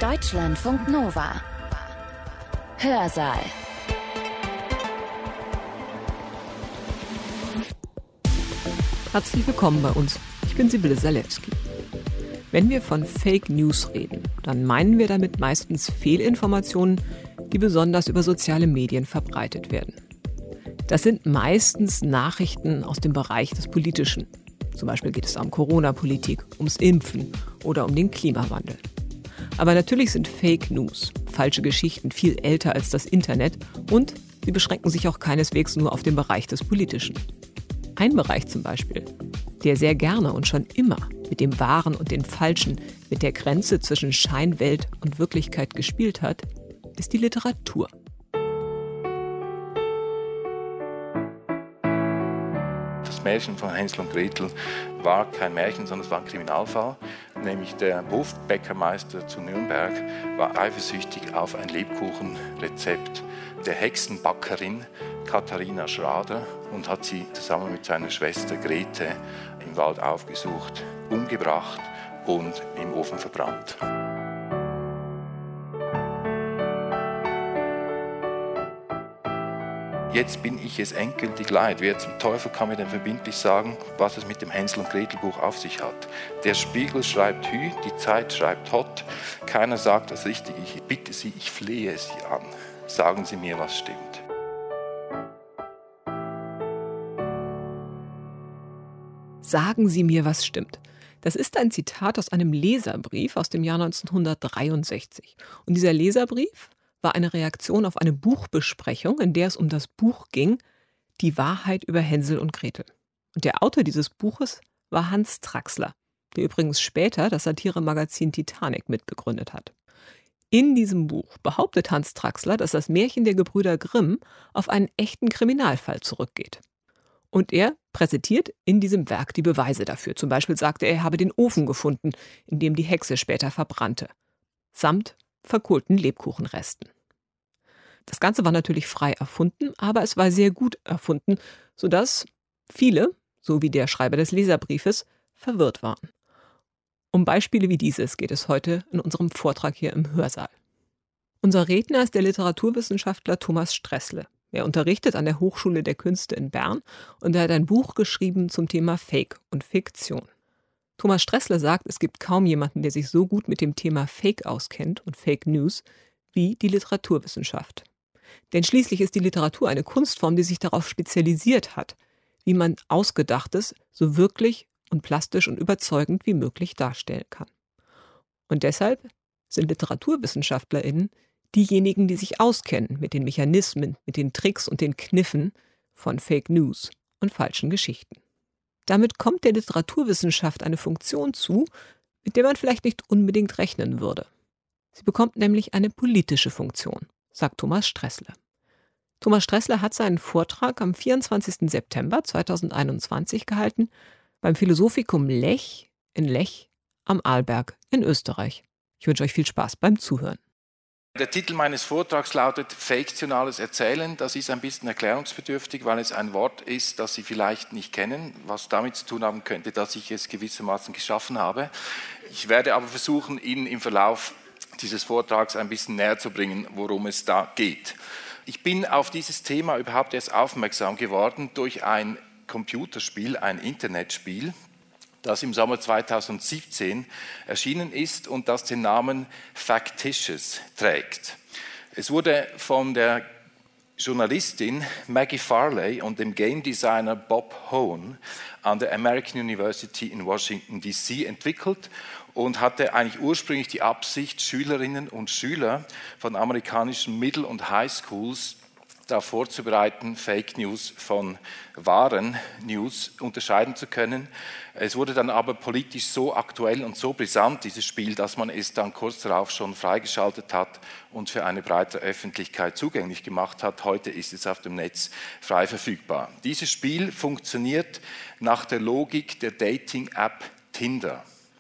Deutschlandfunk Nova. Hörsaal. Herzlich willkommen bei uns. Ich bin Sibylle Salewski. Wenn wir von Fake News reden, dann meinen wir damit meistens Fehlinformationen, die besonders über soziale Medien verbreitet werden. Das sind meistens Nachrichten aus dem Bereich des Politischen. Zum Beispiel geht es um Corona-Politik, ums Impfen oder um den Klimawandel. Aber natürlich sind Fake News, falsche Geschichten, viel älter als das Internet und sie beschränken sich auch keineswegs nur auf den Bereich des Politischen. Ein Bereich zum Beispiel, der sehr gerne und schon immer mit dem Wahren und dem Falschen, mit der Grenze zwischen Scheinwelt und Wirklichkeit gespielt hat, ist die Literatur. Das Märchen von Hänsel und Gretel war kein Märchen, sondern es war ein Kriminalfall. Nämlich der Hofbäckermeister zu Nürnberg war eifersüchtig auf ein Lebkuchenrezept der Hexenbackerin Katharina Schrader und hat sie zusammen mit seiner Schwester Grete im Wald aufgesucht, umgebracht und im Ofen verbrannt. Jetzt bin ich es endgültig leid. Wer zum Teufel kann mir denn verbindlich sagen, was es mit dem Hänsel und Gretel Buch auf sich hat? Der Spiegel schreibt Hü, die Zeit schreibt Hott. Keiner sagt das Richtige. Ich bitte Sie, ich flehe Sie an. Sagen Sie mir, was stimmt. Sagen Sie mir, was stimmt. Das ist ein Zitat aus einem Leserbrief aus dem Jahr 1963. Und dieser Leserbrief war eine Reaktion auf eine Buchbesprechung, in der es um das Buch ging, Die Wahrheit über Hänsel und Gretel. Und der Autor dieses Buches war Hans Traxler, der übrigens später das Satiremagazin Titanic mitbegründet hat. In diesem Buch behauptet Hans Traxler, dass das Märchen der Gebrüder Grimm auf einen echten Kriminalfall zurückgeht. Und er präsentiert in diesem Werk die Beweise dafür. Zum Beispiel sagte er habe den Ofen gefunden, in dem die Hexe später verbrannte, samt verkohlten Lebkuchenresten. Das Ganze war natürlich frei erfunden, aber es war sehr gut erfunden, sodass viele, so wie der Schreiber des Leserbriefes, verwirrt waren. Um Beispiele wie dieses geht es heute in unserem Vortrag hier im Hörsaal. Unser Redner ist der Literaturwissenschaftler Thomas Stressle. Er unterrichtet an der Hochschule der Künste in Bern und er hat ein Buch geschrieben zum Thema Fake und Fiktion. Thomas Stressle sagt, es gibt kaum jemanden, der sich so gut mit dem Thema Fake auskennt und Fake News wie die Literaturwissenschaft. Denn schließlich ist die Literatur eine Kunstform, die sich darauf spezialisiert hat, wie man Ausgedachtes so wirklich und plastisch und überzeugend wie möglich darstellen kann. Und deshalb sind LiteraturwissenschaftlerInnen diejenigen, die sich auskennen mit den Mechanismen, mit den Tricks und den Kniffen von Fake News und falschen Geschichten. Damit kommt der Literaturwissenschaft eine Funktion zu, mit der man vielleicht nicht unbedingt rechnen würde. Sie bekommt nämlich eine politische Funktion, sagt Thomas Stressle. Thomas Stressle hat seinen Vortrag am 24. September 2021 gehalten beim Philosophikum Lech in Lech am Arlberg in Österreich. Ich wünsche euch viel Spaß beim Zuhören. Der Titel meines Vortrags lautet Fiktionales Erzählen. Das ist ein bisschen erklärungsbedürftig, weil es ein Wort ist, das Sie vielleicht nicht kennen, was damit zu tun haben könnte, dass ich es gewissermaßen geschaffen habe. Ich werde aber versuchen, Ihnen im Verlauf dieses Vortrags ein bisschen näher zu bringen, worum es da geht. Ich bin auf dieses Thema überhaupt erst aufmerksam geworden durch ein Computerspiel, ein Internetspiel, das im Sommer 2017 erschienen ist und das den Namen Factitious trägt. Es wurde von der Journalistin Maggie Farley und dem Game Designer Bob Hone an der American University in Washington, D.C. entwickelt und hatte eigentlich ursprünglich die Absicht, Schülerinnen und Schüler von amerikanischen Middle- und High Schools darauf vorzubereiten, Fake News von wahren News unterscheiden zu können. Es wurde dann aber politisch so aktuell und so brisant, dieses Spiel, dass man es dann kurz darauf schon freigeschaltet hat und für eine breite Öffentlichkeit zugänglich gemacht hat. Heute ist es auf dem Netz frei verfügbar. Dieses Spiel funktioniert nach der Logik der Dating-App Tinder.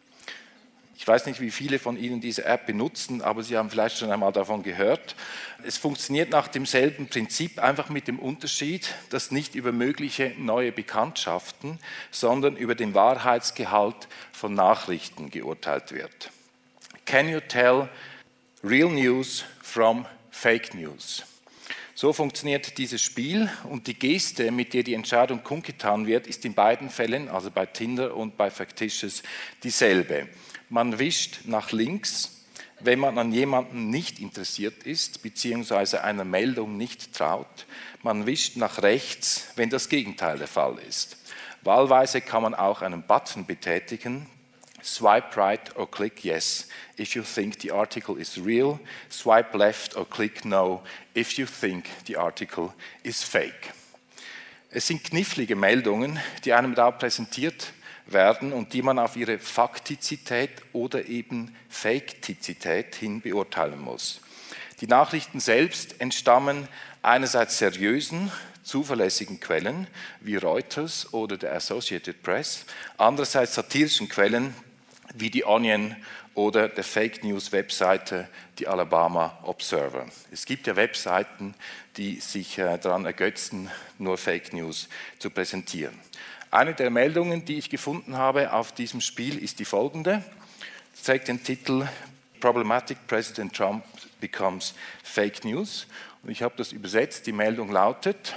Ich weiß nicht, wie viele von Ihnen diese App benutzen, aber Sie haben vielleicht schon einmal davon gehört. Es funktioniert nach demselben Prinzip, einfach mit dem Unterschied, dass nicht über mögliche neue Bekanntschaften, sondern über den Wahrheitsgehalt von Nachrichten geurteilt wird. Can you tell Real News from Fake News. So funktioniert dieses Spiel und die Geste, mit der die Entscheidung kundgetan wird, ist in beiden Fällen, also bei Tinder und bei Factitious, dieselbe. Man wischt nach links, wenn man an jemanden nicht interessiert ist, beziehungsweise einer Meldung nicht traut. Man wischt nach rechts, wenn das Gegenteil der Fall ist. Wahlweise kann man auch einen Button betätigen, swipe right or click yes if you think the article is real, swipe left or click no if you think the article is fake. Es sind knifflige Meldungen, die einem da präsentiert werden und die man auf ihre Faktizität oder eben Faktizität hin beurteilen muss. Die Nachrichten selbst entstammen einerseits seriösen, zuverlässigen Quellen wie Reuters oder der Associated Press, andererseits satirischen Quellen wie die Onion oder der Fake News Webseite, die Alabama Observer. Es gibt ja Webseiten, die sich daran ergötzen, nur Fake News zu präsentieren. Eine der Meldungen, die ich gefunden habe auf diesem Spiel, ist die folgende. Sie trägt den Titel Problematic President Trump becomes Fake News. Und ich habe das übersetzt. Die Meldung lautet: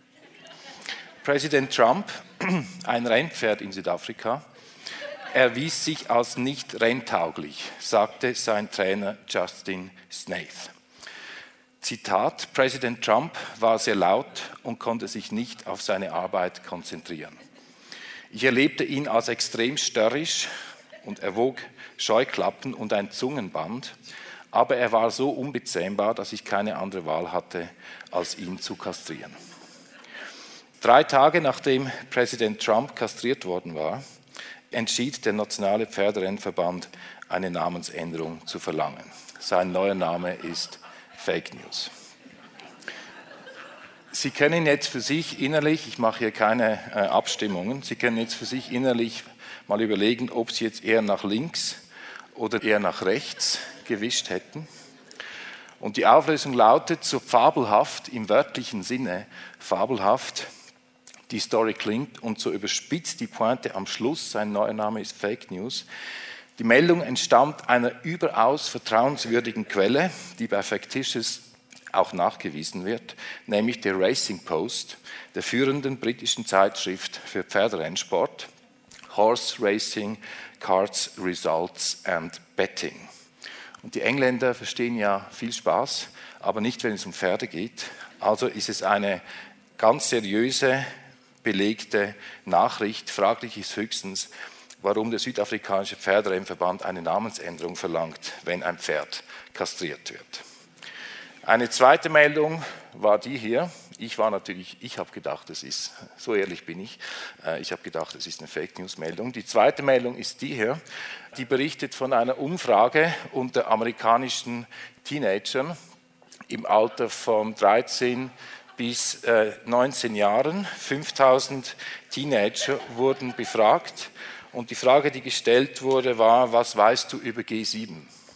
Präsident Trump, ein Rennpferd in Südafrika, erwies sich als nicht renntauglich, sagte sein Trainer Justin Snaith. Zitat: Präsident Trump war sehr laut und konnte sich nicht auf seine Arbeit konzentrieren. Ich erlebte ihn als extrem störrisch und er wog Scheuklappen und ein Zungenband, aber er war so unbezähmbar, dass ich keine andere Wahl hatte, als ihn zu kastrieren. 3 Tage nachdem Präsident Trump kastriert worden war, entschied der Nationale Pferderennverband, eine Namensänderung zu verlangen. Sein neuer Name ist Fake News. Sie können jetzt für sich innerlich, ich mache hier keine Abstimmungen, Sie können jetzt für sich innerlich mal überlegen, ob Sie jetzt eher nach links oder eher nach rechts gewischt hätten. Und die Auflösung lautet: so fabelhaft im wörtlichen Sinne, fabelhaft die Story klingt und so überspitzt die Pointe am Schluss, sein neuer Name ist Fake News. Die Meldung entstammt einer überaus vertrauenswürdigen Quelle, die bei Factitious auch nachgewiesen wird, nämlich der Racing Post, der führenden britischen Zeitschrift für Pferderennsport, Horse Racing, Cards, Results and Betting. Und die Engländer verstehen ja viel Spaß, aber nicht, wenn es um Pferde geht. Also ist es eine ganz seriöse, belegte Nachricht. Fraglich ist höchstens, warum der südafrikanische Pferderennverband eine Namensänderung verlangt, wenn ein Pferd kastriert wird. Eine zweite Meldung war die hier. Ich habe gedacht, es ist, so ehrlich bin ich habe gedacht, es ist eine Fake-News-Meldung. Die zweite Meldung ist die hier, die berichtet von einer Umfrage unter amerikanischen Teenagern im Alter von 13 bis 19 Jahren. 5000 Teenager wurden befragt und die Frage, die gestellt wurde, war: Was weißt du über G7?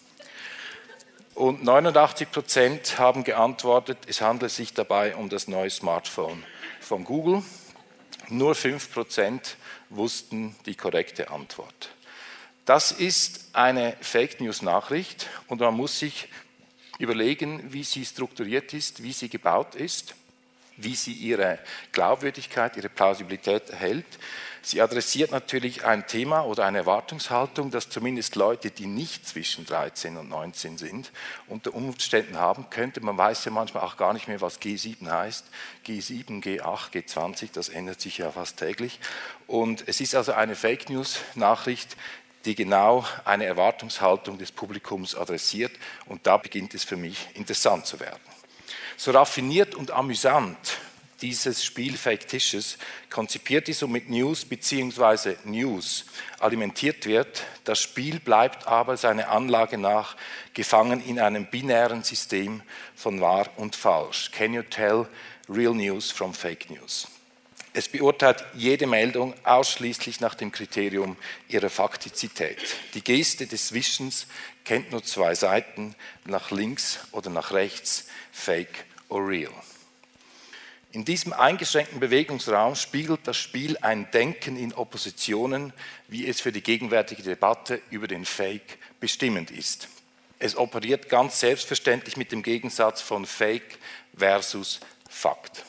Und 89% haben geantwortet, es handelt sich dabei um das neue Smartphone von Google. Nur 5% wussten die korrekte Antwort. Das ist eine Fake-News-Nachricht und man muss sich überlegen, wie sie strukturiert ist, wie sie gebaut ist, wie sie ihre Glaubwürdigkeit, ihre Plausibilität erhält. Sie adressiert natürlich ein Thema oder eine Erwartungshaltung, dass zumindest Leute, die nicht zwischen 13 und 19 sind, unter Umständen haben könnte. Man weiß ja manchmal auch gar nicht mehr, was G7 heißt. G7, G8, G20, das ändert sich ja fast täglich. Und es ist also eine Fake-News-Nachricht, die genau eine Erwartungshaltung des Publikums adressiert. Und da beginnt es für mich interessant zu werden. So raffiniert und amüsant dieses Spiel Factitious konzipiert ist und mit News bzw. News alimentiert wird, das Spiel bleibt aber seiner Anlage nach gefangen in einem binären System von wahr und falsch. Can you tell real news from fake news? Es beurteilt jede Meldung ausschließlich nach dem Kriterium ihrer Faktizität. Die Geste des Wischens kennt nur 2 Seiten, nach links oder nach rechts, fake or real. In diesem eingeschränkten Bewegungsraum spiegelt das Spiel ein Denken in Oppositionen, wie es für die gegenwärtige Debatte über den Fake bestimmend ist. Es operiert ganz selbstverständlich mit dem Gegensatz von Fake versus Fakt.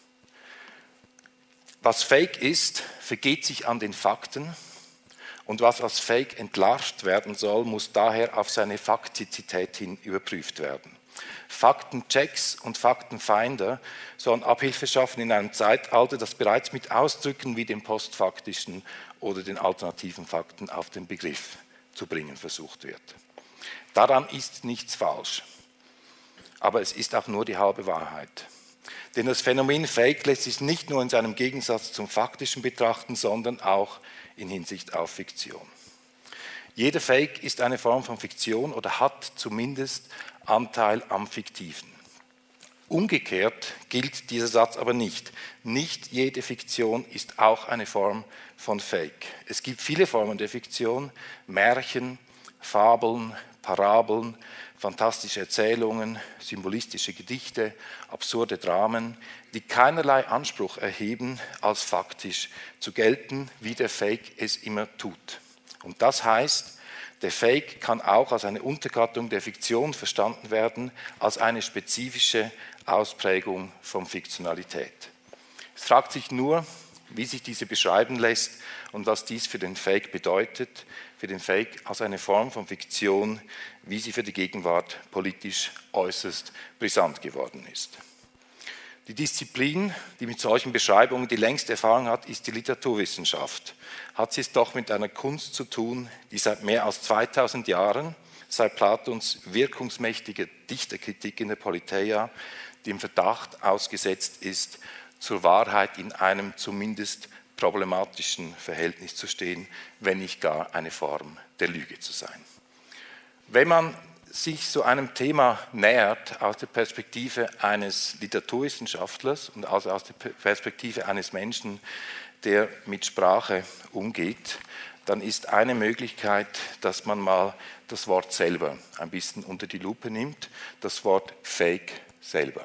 Was Fake ist, vergeht sich an den Fakten und was als Fake entlarvt werden soll, muss daher auf seine Faktizität hin überprüft werden. Faktenchecks und Faktenfinder sollen Abhilfe schaffen in einem Zeitalter, das bereits mit Ausdrücken wie dem postfaktischen oder den alternativen Fakten auf den Begriff zu bringen versucht wird. Daran ist nichts falsch, aber es ist auch nur die halbe Wahrheit. Denn das Phänomen Fake lässt sich nicht nur in seinem Gegensatz zum Faktischen betrachten, sondern auch in Hinsicht auf Fiktion. Jeder Fake ist eine Form von Fiktion oder hat zumindest Anteil am Fiktiven. Umgekehrt gilt dieser Satz aber nicht. Nicht jede Fiktion ist auch eine Form von Fake. Es gibt viele Formen der Fiktion, Märchen, Fabeln, Parabeln, fantastische Erzählungen, symbolistische Gedichte, absurde Dramen, die keinerlei Anspruch erheben, als faktisch zu gelten, wie der Fake es immer tut. Und das heißt, der Fake kann auch als eine Untergattung der Fiktion verstanden werden, als eine spezifische Ausprägung von Fiktionalität. Es fragt sich nur, wie sich diese beschreiben lässt und was dies für den Fake bedeutet, für den Fake als eine Form von Fiktion, wie sie für die Gegenwart politisch äußerst brisant geworden ist. Die Disziplin, die mit solchen Beschreibungen die längste Erfahrung hat, ist die Literaturwissenschaft. Hat sie es doch mit einer Kunst zu tun, die seit mehr als 2000 Jahren, seit Platons wirkungsmächtiger Dichterkritik in der Politeia, dem Verdacht ausgesetzt ist, zur Wahrheit in einem zumindest problematischen Verhältnis zu stehen, wenn nicht gar eine Form der Lüge zu sein. Wenn man sich so einem Thema nähert aus der Perspektive eines Literaturwissenschaftlers und also aus der Perspektive eines Menschen, der mit Sprache umgeht, dann ist eine Möglichkeit, dass man mal das Wort selber ein bisschen unter die Lupe nimmt, das Wort Fake selber.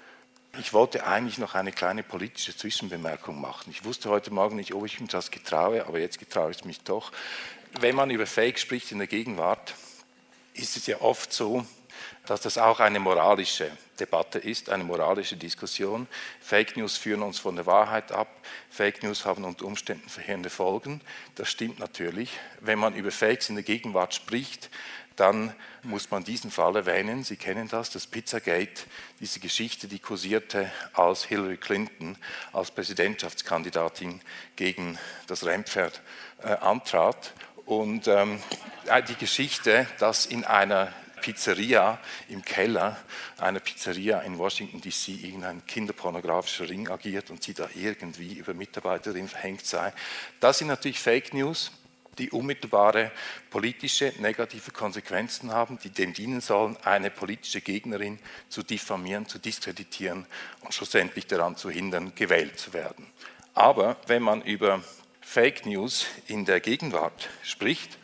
Ich wollte eigentlich noch eine kleine politische Zwischenbemerkung machen. Ich wusste heute Morgen nicht, ob ich mich das getraue, aber jetzt getraue ich mich doch. Wenn man über Fake spricht in der Gegenwart, ist es ja oft so, dass das auch eine moralische Debatte ist, eine moralische Diskussion. Fake News führen uns von der Wahrheit ab. Fake News haben unter Umständen verheerende Folgen. Das stimmt natürlich. Wenn man über Fakes in der Gegenwart spricht, dann muss man diesen Fall erwähnen. Sie kennen das Pizzagate, diese Geschichte, die kursierte, als Hillary Clinton als Präsidentschaftskandidatin gegen das Rennpferd antrat. Und die Geschichte, dass in einer Pizzeria im Keller einer Pizzeria in Washington D.C. irgendein kinderpornografischer Ring agiert und sie da irgendwie über Mitarbeiterin verhängt sei, das sind natürlich Fake News, die unmittelbare politische negative Konsequenzen haben, die dem dienen sollen, eine politische Gegnerin zu diffamieren, zu diskreditieren und schlussendlich daran zu hindern, gewählt zu werden. Aber wenn man über Fake News in der Gegenwart spricht,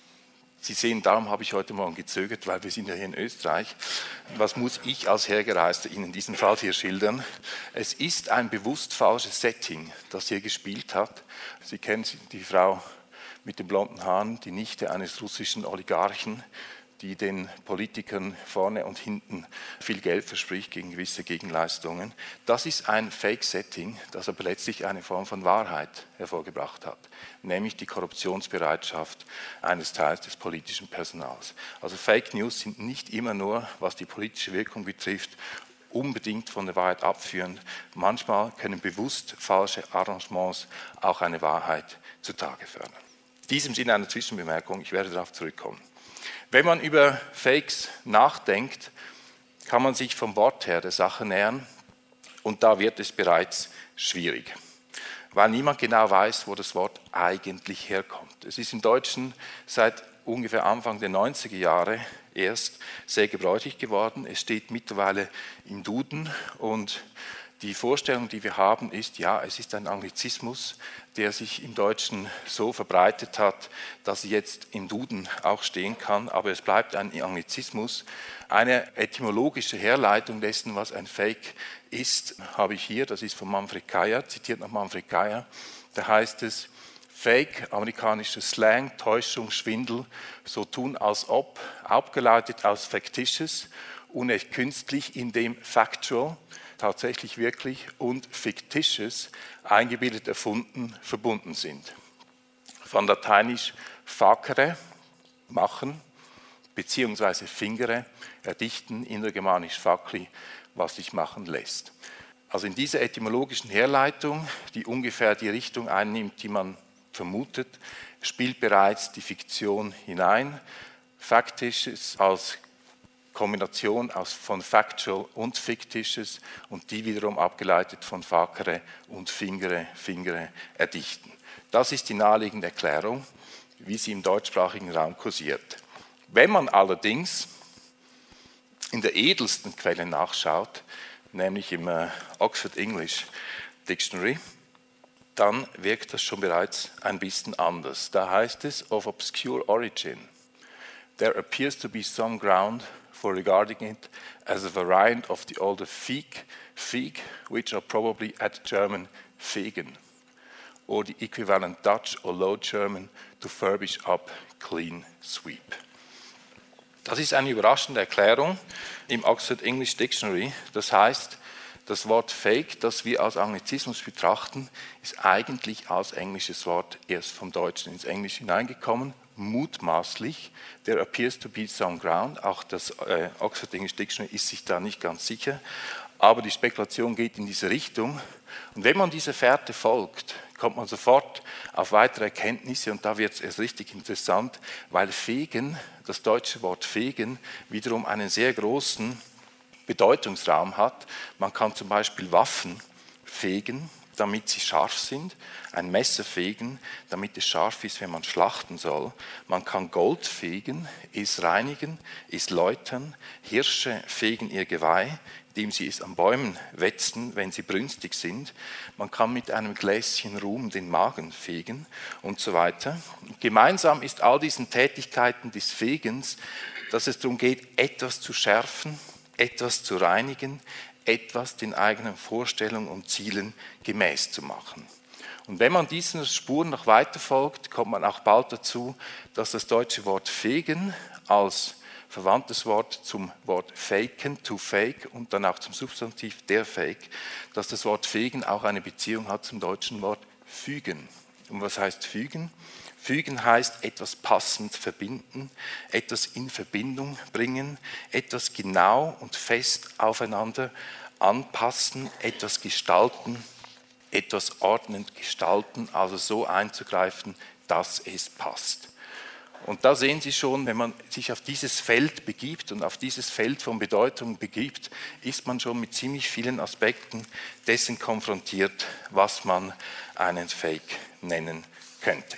Sie sehen, darum habe ich heute Morgen gezögert, weil wir sind ja hier in Österreich. Was muss ich als Hergereister Ihnen diesen Fall hier schildern? Es ist ein bewusst falsches Setting, das hier gespielt hat. Sie kennen die Frau mit den blonden Haaren, die Nichte eines russischen Oligarchen, die den Politikern vorne und hinten viel Geld verspricht gegen gewisse Gegenleistungen. Das ist ein Fake-Setting, das aber letztlich eine Form von Wahrheit hervorgebracht hat, nämlich die Korruptionsbereitschaft eines Teils des politischen Personals. Also Fake News sind nicht immer nur, was die politische Wirkung betrifft, unbedingt von der Wahrheit abführend. Manchmal können bewusst falsche Arrangements auch eine Wahrheit zutage fördern. In diesem Sinne eine Zwischenbemerkung, ich werde darauf zurückkommen. Wenn man über Fakes nachdenkt, kann man sich vom Wort her der Sache nähern und da wird es bereits schwierig, weil niemand genau weiß, wo das Wort eigentlich herkommt. Es ist im Deutschen seit ungefähr Anfang der 90er Jahre erst sehr gebräuchlich geworden. Es steht mittlerweile im Duden und die Vorstellung, die wir haben, ist, ja, es ist ein Anglizismus, der sich im Deutschen so verbreitet hat, dass er jetzt im Duden auch stehen kann, aber es bleibt ein Anglizismus. Eine etymologische Herleitung dessen, was ein Fake ist, habe ich hier, das ist von Manfred Kaya, zitiert nach Manfred Kaya, da heißt es, Fake, amerikanischer Slang, Täuschung, Schwindel, so tun als ob, abgeleitet aus factitious, unecht künstlich, indem factual, tatsächlich wirklich, und fictitious, eingebildet, erfunden, verbunden sind. Von lateinisch facere, machen, beziehungsweise fingere, erdichten, innergermanisch facli, was sich machen lässt. Also in dieser etymologischen Herleitung, die ungefähr die Richtung einnimmt, die man vermutet, spielt bereits die Fiktion hinein. Factitious als Kombination von factual und fictitious und die wiederum abgeleitet von facere und fingere, erdichten. Das ist die naheliegende Erklärung, wie sie im deutschsprachigen Raum kursiert. Wenn man allerdings in der edelsten Quelle nachschaut, nämlich im Oxford English Dictionary, dann wirkt das schon bereits ein bisschen anders. Da heißt es, of obscure origin, there appears to be some ground for regarding it as a variant of the older Fieg, which are probably at German fegen, or the equivalent Dutch or Low German to furbish up, clean, sweep. Das ist eine überraschende Erklärung im Oxford English Dictionary. Das heißt, das Wort fake, das wir als Anglizismus betrachten, ist eigentlich als englisches Wort erst vom Deutschen ins Englische hineingekommen, mutmaßlich. There appears to be some ground. Auch das Oxford English Dictionary ist sich da nicht ganz sicher. Aber die Spekulation geht in diese Richtung. Und wenn man dieser Fährte folgt, kommt man sofort auf weitere Erkenntnisse und da wird es erst richtig interessant, weil fegen, das deutsche Wort fegen, wiederum einen sehr großen Bedeutungsraum hat. Man kann zum Beispiel Waffen fegen, damit sie scharf sind, ein Messer fegen, damit es scharf ist, wenn man schlachten soll. Man kann Gold fegen, es reinigen, es läutern, Hirsche fegen ihr Geweih, indem sie es an Bäumen wetzen, wenn sie brünstig sind. Man kann mit einem Gläschen Rum den Magen fegen und so weiter. Gemeinsam ist all diesen Tätigkeiten des Fegens, dass es darum geht, etwas zu schärfen, etwas zu reinigen, etwas den eigenen Vorstellungen und Zielen gemäß zu machen. Und wenn man diesen Spuren noch weiter folgt, kommt man auch bald dazu, dass das deutsche Wort fegen als verwandtes Wort zum Wort faken, to fake und dann auch zum Substantiv der Fake, dass das Wort fegen auch eine Beziehung hat zum deutschen Wort fügen. Und was heißt fügen? Fügen heißt etwas passend verbinden, etwas in Verbindung bringen, etwas genau und fest aufeinander anpassen, etwas gestalten, etwas ordnend gestalten, also so einzugreifen, dass es passt. Und da sehen Sie schon, wenn man sich auf dieses Feld begibt und auf dieses Feld von Bedeutung begibt, ist man schon mit ziemlich vielen Aspekten dessen konfrontiert, was man einen Fake nennen könnte.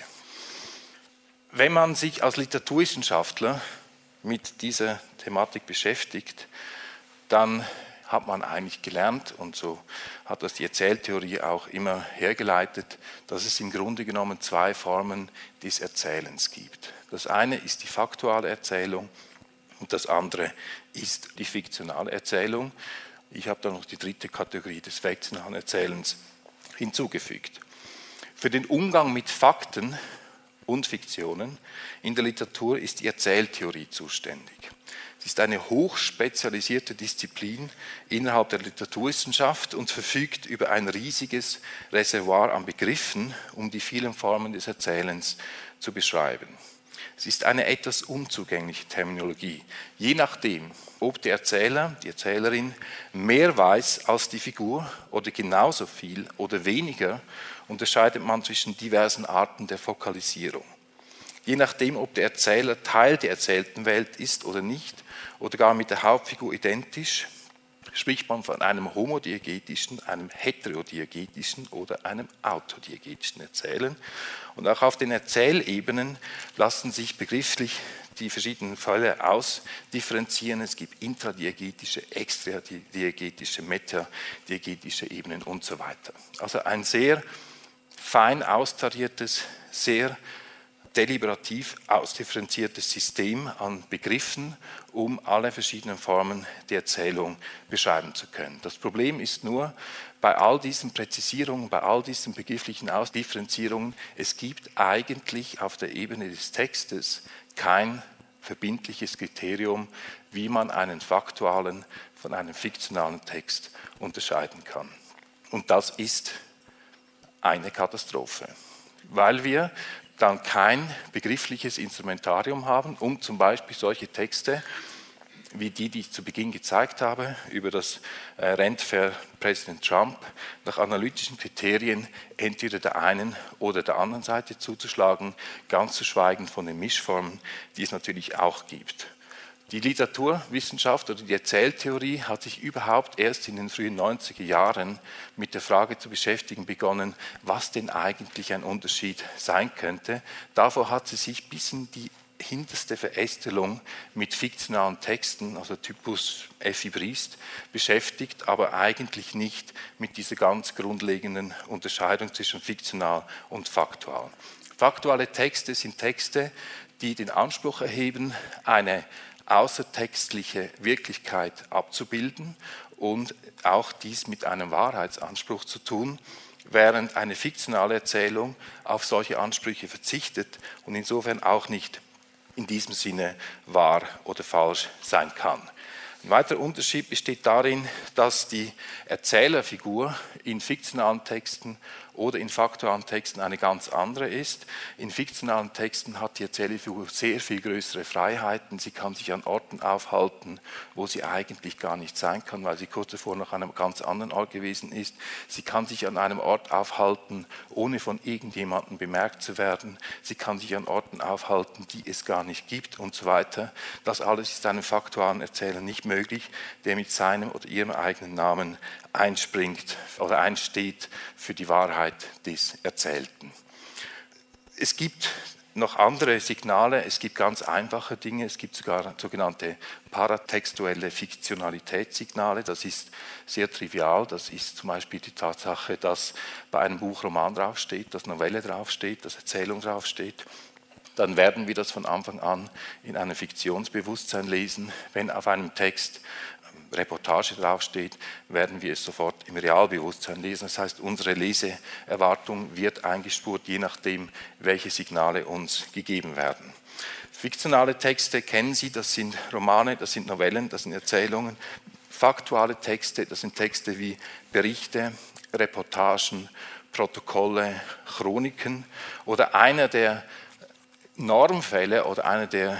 Wenn man sich als Literaturwissenschaftler mit dieser Thematik beschäftigt, dann hat man eigentlich gelernt, und so hat das die Erzähltheorie auch immer hergeleitet, dass es im Grunde genommen zwei Formen des Erzählens gibt. Das eine ist die faktuale Erzählung und das andere ist die fiktionale Erzählung. Ich habe da noch die dritte Kategorie des fiktionalen Erzählens hinzugefügt. Für den Umgang mit Fakten und Fiktionen in der Literatur ist die Erzähltheorie zuständig. Es ist eine hochspezialisierte Disziplin innerhalb der Literaturwissenschaft und verfügt über ein riesiges Reservoir an Begriffen, um die vielen Formen des Erzählens zu beschreiben. Es ist eine etwas unzugängliche Terminologie. Je nachdem, ob der Erzähler, die Erzählerin mehr weiß als die Figur oder genauso viel oder weniger, unterscheidet man zwischen diversen Arten der Fokalisierung. Je nachdem, ob der Erzähler Teil der erzählten Welt ist oder nicht, oder gar mit der Hauptfigur identisch, spricht man von einem homodiegetischen, einem heterodiegetischen oder einem autodiegetischen Erzählen. Und auch auf den Erzählebenen lassen sich begrifflich die verschiedenen Fälle ausdifferenzieren. Es gibt intradiegetische, extradiegetische, metadiegetische Ebenen und so weiter. Also ein sehr fein austariertes, sehr deliberativ ausdifferenziertes System an Begriffen, um alle verschiedenen Formen der Erzählung beschreiben zu können. Das Problem ist nur, bei all diesen Präzisierungen, bei all diesen begrifflichen Ausdifferenzierungen, es gibt eigentlich auf der Ebene des Textes kein verbindliches Kriterium, wie man einen faktualen von einem fiktionalen Text unterscheiden kann. Und das ist eine Katastrophe, weil wir dann kein begriffliches Instrumentarium haben, um zum Beispiel solche Texte wie die ich zu Beginn gezeigt habe, über das Rennen für Präsident Trump, nach analytischen Kriterien entweder der einen oder der anderen Seite zuzuschlagen, ganz zu schweigen von den Mischformen, die es natürlich auch gibt. Die Literaturwissenschaft oder die Erzähltheorie hat sich überhaupt erst in den frühen 90er Jahren mit der Frage zu beschäftigen begonnen, was denn eigentlich ein Unterschied sein könnte. Davor hat sie sich bis in die hinterste Verästelung mit fiktionalen Texten, also Typus Effi Briest, beschäftigt, aber eigentlich nicht mit dieser ganz grundlegenden Unterscheidung zwischen fiktional und faktual. Faktuale Texte sind Texte, die den Anspruch erheben, eine außertextliche Wirklichkeit abzubilden und auch dies mit einem Wahrheitsanspruch zu tun, während eine fiktionale Erzählung auf solche Ansprüche verzichtet und insofern auch nicht in diesem Sinne wahr oder falsch sein kann. Ein weiterer Unterschied besteht darin, dass die Erzählerfigur in fiktionalen Texten oder in faktualen Texten eine ganz andere ist. In fiktionalen Texten hat die Erzählerfigur sehr viel größere Freiheiten. Sie kann sich an Orten aufhalten, wo sie eigentlich gar nicht sein kann, weil sie kurz zuvor noch an einem ganz anderen Ort gewesen ist. Sie kann sich an einem Ort aufhalten, ohne von irgendjemandem bemerkt zu werden. Sie kann sich an Orten aufhalten, die es gar nicht gibt und so weiter. Das alles ist einem faktualen Erzähler nicht möglich, der mit seinem oder ihrem eigenen Namen einspringt oder einsteht für die Wahrheit des Erzählten. Es gibt noch andere Signale, es gibt ganz einfache Dinge, es gibt sogar sogenannte paratextuelle Fiktionalitätssignale, das ist sehr trivial, das ist zum Beispiel die Tatsache, dass bei einem Buch Roman draufsteht, dass Novelle draufsteht, dass Erzählung draufsteht. Dann werden wir das von Anfang an in einem Fiktionsbewusstsein lesen. Wenn auf einem Text Reportage draufsteht, werden wir es sofort im Realbewusstsein lesen. Das heißt, unsere Leseerwartung wird eingespurt, je nachdem, welche Signale uns gegeben werden. Fiktionale Texte kennen Sie, das sind Romane, das sind Novellen, das sind Erzählungen. Faktuale Texte, das sind Texte wie Berichte, Reportagen, Protokolle, Chroniken oder einer der Normfälle oder einer der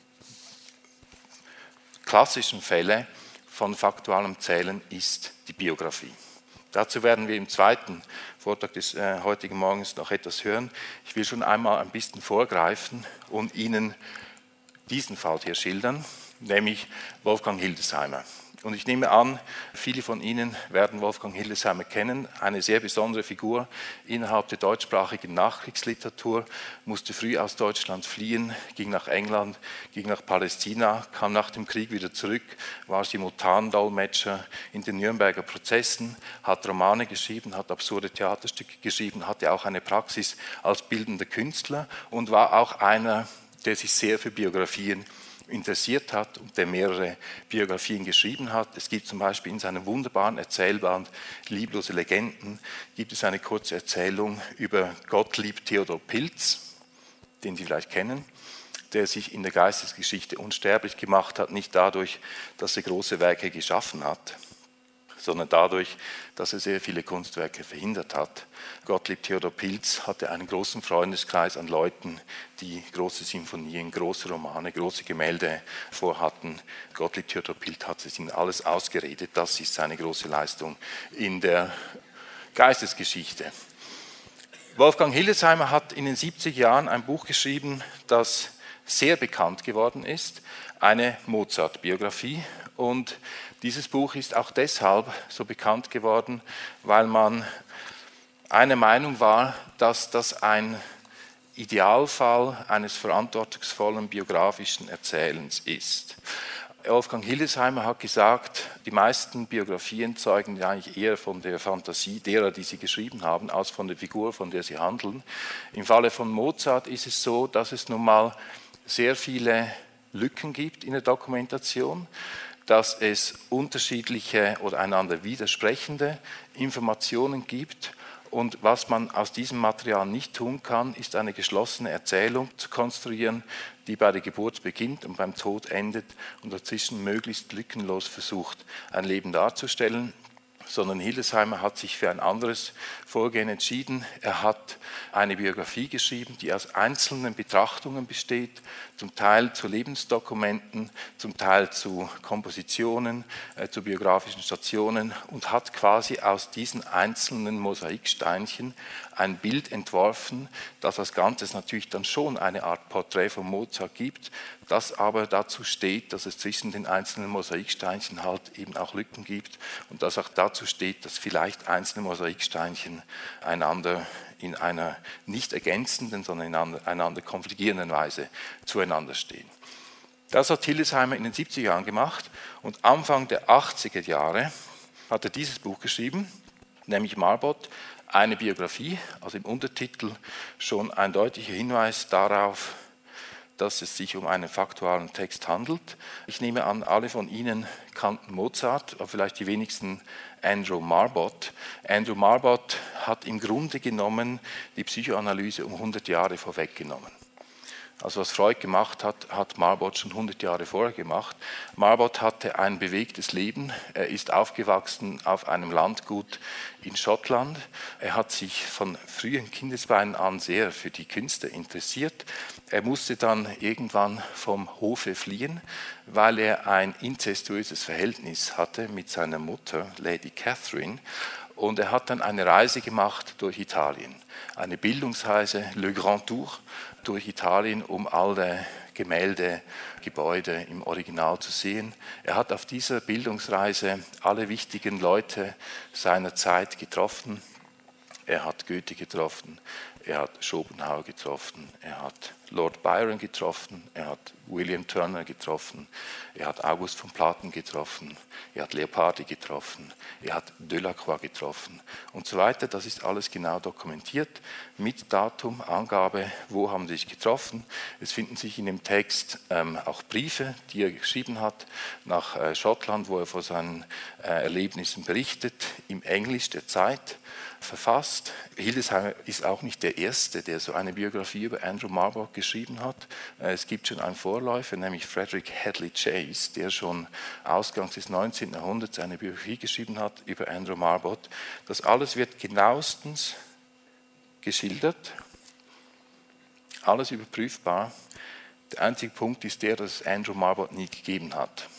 klassischen Fälle von faktualem Zählen ist die Biografie. Dazu werden wir im zweiten Vortrag des heutigen Morgens noch etwas hören. Ich will schon einmal ein bisschen vorgreifen und Ihnen diesen Fall hier schildern, nämlich Wolfgang Hildesheimer. Und ich nehme an, viele von Ihnen werden Wolfgang Hildesheimer kennen, eine sehr besondere Figur innerhalb der deutschsprachigen Nachkriegsliteratur, musste früh aus Deutschland fliehen, ging nach England, ging nach Palästina, kam nach dem Krieg wieder zurück, war Simultandolmetscher in den Nürnberger Prozessen, hat Romane geschrieben, hat absurde Theaterstücke geschrieben, hatte auch eine Praxis als bildender Künstler und war auch einer, der sich sehr für Biografien interessiert hat und der mehrere Biografien geschrieben hat. Es gibt zum Beispiel in seinem wunderbaren Erzählband Lieblose Legenden gibt es eine kurze Erzählung über Gottlieb Theodor Pilz, den Sie vielleicht kennen, der sich in der Geistesgeschichte unsterblich gemacht hat, nicht dadurch, dass er große Werke geschaffen hat, sondern dadurch, dass er sehr viele Kunstwerke verhindert hat. Gottlieb Theodor Pilz hatte einen großen Freundeskreis an Leuten, die große Sinfonien, große Romane, große Gemälde vorhatten. Gottlieb Theodor Pilz hat es ihnen alles ausgeredet. Das ist seine große Leistung in der Geistesgeschichte. Wolfgang Hildesheimer hat in den 70er Jahren ein Buch geschrieben, das sehr bekannt geworden ist, eine Mozart-Biografie. Und dieses Buch ist auch deshalb so bekannt geworden, weil man einer Meinung war, dass das ein Idealfall eines verantwortungsvollen biografischen Erzählens ist. Wolfgang Hildesheimer hat gesagt, die meisten Biografien zeugen ja eigentlich eher von der Fantasie derer, die sie geschrieben haben, als von der Figur, von der sie handeln. Im Falle von Mozart ist es so, dass es nun mal sehr viele Lücken gibt in der Dokumentation, dass es unterschiedliche oder einander widersprechende Informationen gibt. Und was man aus diesem Material nicht tun kann, ist eine geschlossene Erzählung zu konstruieren, die bei der Geburt beginnt und beim Tod endet und dazwischen möglichst lückenlos versucht, ein Leben darzustellen. Sondern Hildesheimer hat sich für ein anderes Vorgehen entschieden. Er hat eine Biografie geschrieben, die aus einzelnen Betrachtungen besteht, zum Teil zu Lebensdokumenten, zum Teil zu Kompositionen, zu biografischen Stationen und hat quasi aus diesen einzelnen Mosaiksteinchen ein Bild entworfen, das als Ganzes natürlich dann schon eine Art Porträt von Mozart gibt, das aber dazu steht, dass es zwischen den einzelnen Mosaiksteinchen halt eben auch Lücken gibt und das auch dazu steht, dass vielleicht einzelne Mosaiksteinchen einander in einer nicht ergänzenden, sondern in einander konfligierenden Weise zueinander stehen. Das hat Hildesheimer in den 70er Jahren gemacht und Anfang der 80er Jahre hat er dieses Buch geschrieben, nämlich Marbot, eine Biografie, also im Untertitel schon ein deutlicher Hinweis darauf, dass es sich um einen faktualen Text handelt. Ich nehme an, alle von Ihnen kannten Mozart, aber vielleicht die wenigsten Andrew Marbot. Andrew Marbot hat im Grunde genommen die Psychoanalyse um 100 Jahre vorweggenommen. Also was Freud gemacht hat, hat Marbot schon 100 Jahre vorher gemacht. Marbot hatte ein bewegtes Leben. Er ist aufgewachsen auf einem Landgut in Schottland. Er hat sich von frühen Kindesbeinen an sehr für die Künste interessiert. Er musste dann irgendwann vom Hofe fliehen, weil er ein inzestuöses Verhältnis hatte mit seiner Mutter, Lady Catherine. Und er hat dann eine Reise gemacht durch Italien, eine Bildungsreise, Le Grand Tour, durch Italien, um alle Gemälde, Gebäude im Original zu sehen. Er hat auf dieser Bildungsreise alle wichtigen Leute seiner Zeit getroffen. Er hat Goethe getroffen, er hat Schopenhauer getroffen, er hat Lord Byron getroffen, er hat William Turner getroffen, er hat August von Platen getroffen, er hat Leopardi getroffen, er hat Delacroix getroffen und so weiter. Das ist alles genau dokumentiert mit Datum, Angabe, wo haben sie sich getroffen. Es finden sich in dem Text auch Briefe, die er geschrieben hat nach Schottland, wo er von seinen Erlebnissen berichtet, im Englisch der Zeit verfasst. Hildesheimer ist auch nicht der Erste, der so eine Biografie über Andrew Marbot geschrieben hat. Es gibt schon einen Vorläufer, nämlich Frederick Hadley Chase, der schon ausgangs des 19. Jahrhunderts eine Biografie geschrieben hat über Andrew Marbot. Das alles wird genauestens geschildert, alles überprüfbar. Der einzige Punkt ist der, dass es Andrew Marbot nie gegeben hat.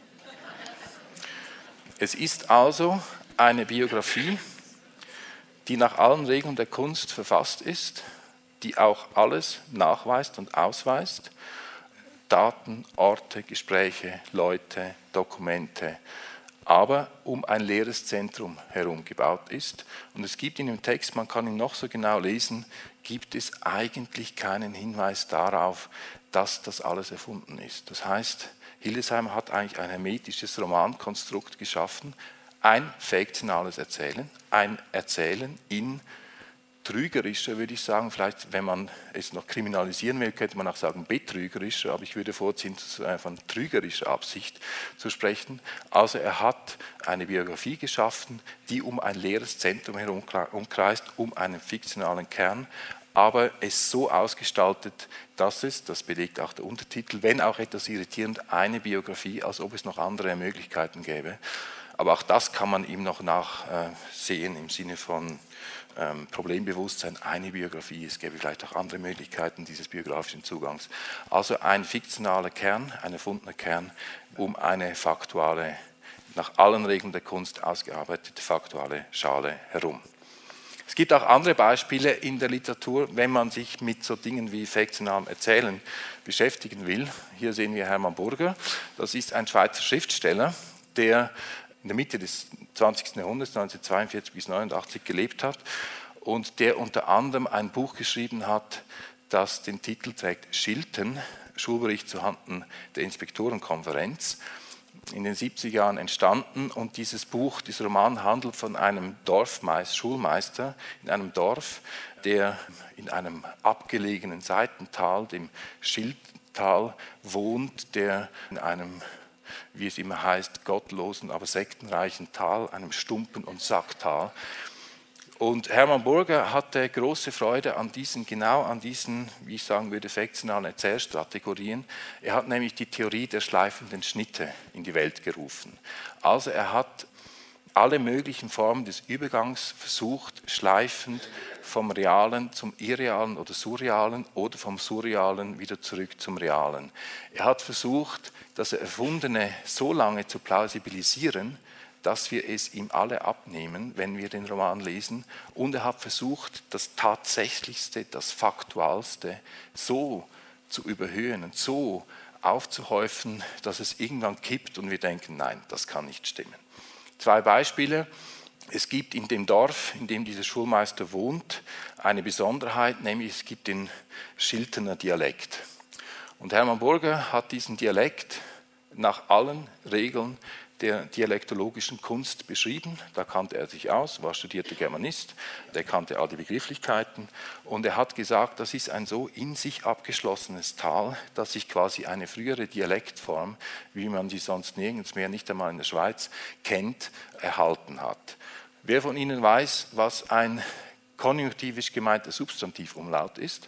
Es ist also eine Biografie, die nach allen Regeln der Kunst verfasst ist, die auch alles nachweist und ausweist, Daten, Orte, Gespräche, Leute, Dokumente, aber um ein leeres Zentrum herum gebaut ist. Und es gibt in dem Text, man kann ihn noch so genau lesen, gibt es eigentlich keinen Hinweis darauf, dass das alles erfunden ist. Das heißt, Hildesheimer hat eigentlich ein hermetisches Romankonstrukt geschaffen, ein fiktionales Erzählen, ein Erzählen in trügerischer, würde ich sagen, vielleicht, wenn man es noch kriminalisieren will, könnte man auch sagen betrügerischer, aber ich würde vorziehen, von trügerischer Absicht zu sprechen. Also er hat eine Biografie geschaffen, die um ein leeres Zentrum herum umkreist, um einen fiktionalen Kern, aber es so ausgestaltet, dass es, das belegt auch der Untertitel, wenn auch etwas irritierend, eine Biografie, als ob es noch andere Möglichkeiten gäbe. Aber auch das kann man ihm noch nachsehen im Sinne von Problembewusstsein, eine Biografie, es gäbe vielleicht auch andere Möglichkeiten dieses biografischen Zugangs. Also ein fiktionaler Kern, ein erfundener Kern, um eine faktuale, nach allen Regeln der Kunst ausgearbeitete faktuale Schale herum. Es gibt auch andere Beispiele in der Literatur, wenn man sich mit so Dingen wie fiktionalem Erzählen beschäftigen will. Hier sehen wir Hermann Burger, das ist ein Schweizer Schriftsteller, der in der Mitte des 20. Jahrhunderts, 1942 bis 1989, gelebt hat und der unter anderem ein Buch geschrieben hat, das den Titel trägt Schilten, Schulbericht zuhanden der Inspektorenkonferenz. in den 70er Jahren entstanden und dieser Roman handelt von einem Schulmeister in einem Dorf, der in einem abgelegenen Seitental, dem Schildtal, wohnt, der in einem, wie es immer heißt, gottlosen, aber sektenreichen Tal, einem Stumpen- und Sacktal. Und Hermann Burger hatte große Freude an diesen, wie ich sagen würde, fiktionalen Erzählstrategien. Er hat nämlich die Theorie der schleifenden Schnitte in die Welt gerufen. Also er hat alle möglichen Formen des Übergangs versucht, schleifend vom Realen zum Irrealen oder Surrealen oder vom Surrealen wieder zurück zum Realen. Er hat versucht, das Erfundene so lange zu plausibilisieren, dass wir es ihm alle abnehmen, wenn wir den Roman lesen. Und er hat versucht, das Tatsächlichste, das Faktualste so zu überhöhen und so aufzuhäufen, dass es irgendwann kippt und wir denken, nein, das kann nicht stimmen. 2 Beispiele. Es gibt in dem Dorf, in dem dieser Schulmeister wohnt, eine Besonderheit, nämlich es gibt den Schiltener Dialekt. Und Hermann Burger hat diesen Dialekt nach allen Regeln der dialektologischen Kunst beschrieben. Da kannte er sich aus, war studierter Germanist, der kannte all die Begrifflichkeiten und er hat gesagt, das ist ein so in sich abgeschlossenes Tal, dass sich quasi eine frühere Dialektform, wie man sie sonst nirgends mehr, nicht einmal in der Schweiz, kennt, erhalten hat. Wer von Ihnen weiß, was ein konjunktivisch gemeinter Substantivumlaut ist?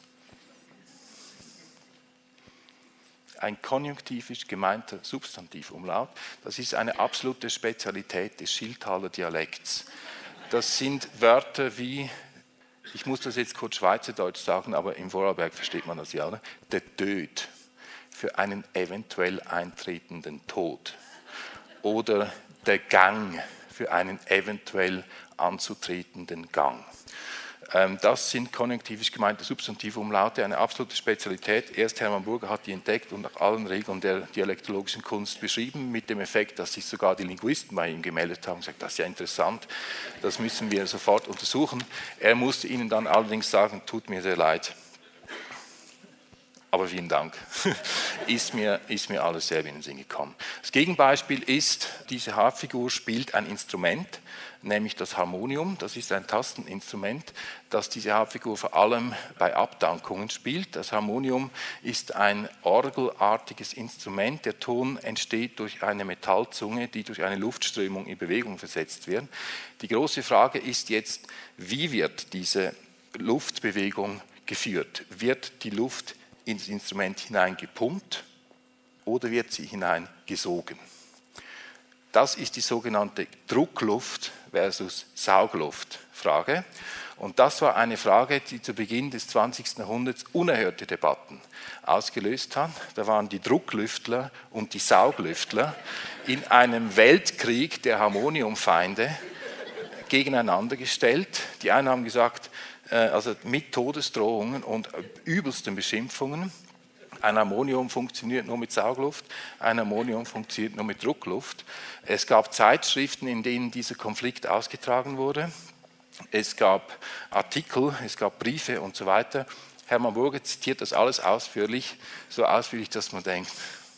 Ein konjunktivisch gemeinter Substantivumlaut, das ist eine absolute Spezialität des Schildtaler Dialekts. Das sind Wörter wie, ich muss das jetzt kurz Schweizerdeutsch sagen, aber im Vorarlberg versteht man das ja, oder? Der Tod für einen eventuell eintretenden Tod oder der Gang für einen eventuell anzutretenden Gang. Das sind konjunktivisch gemeinte Substantivumlaute, eine absolute Spezialität. Erst Hermann Burger hat die entdeckt und nach allen Regeln der dialektologischen Kunst beschrieben, mit dem Effekt, dass sich sogar die Linguisten bei ihm gemeldet haben und gesagt, das ist ja interessant, das müssen wir sofort untersuchen. Er musste ihnen dann allerdings sagen, tut mir sehr leid, aber vielen Dank, ist mir alles sehr in den Sinn gekommen. Das Gegenbeispiel ist, diese Hauptfigur spielt ein Instrument, nämlich das Harmonium. Das ist ein Tasteninstrument, das diese Hauptfigur vor allem bei Abdankungen spielt. Das Harmonium ist ein orgelartiges Instrument. Der Ton entsteht durch eine Metallzunge, die durch eine Luftströmung in Bewegung versetzt wird. Die große Frage ist jetzt, wie wird diese Luftbewegung geführt? Wird die Luft ins Instrument hineingepumpt oder wird sie hineingesogen? Das ist die sogenannte Druckluft versus Saugluft-Frage. Und das war eine Frage, die zu Beginn des 20. Jahrhunderts unerhörte Debatten ausgelöst hat. Da waren die Drucklüftler und die Sauglüftler in einem Weltkrieg der Harmoniumfeinde gegeneinander gestellt. Die einen haben gesagt, also mit Todesdrohungen und übelsten Beschimpfungen, ein Harmonium funktioniert nur mit Saugluft, ein Harmonium funktioniert nur mit Druckluft. Es gab Zeitschriften, in denen dieser Konflikt ausgetragen wurde. Es gab Artikel, es gab Briefe und so weiter. Hermann Burger zitiert das alles ausführlich, so ausführlich, dass man denkt,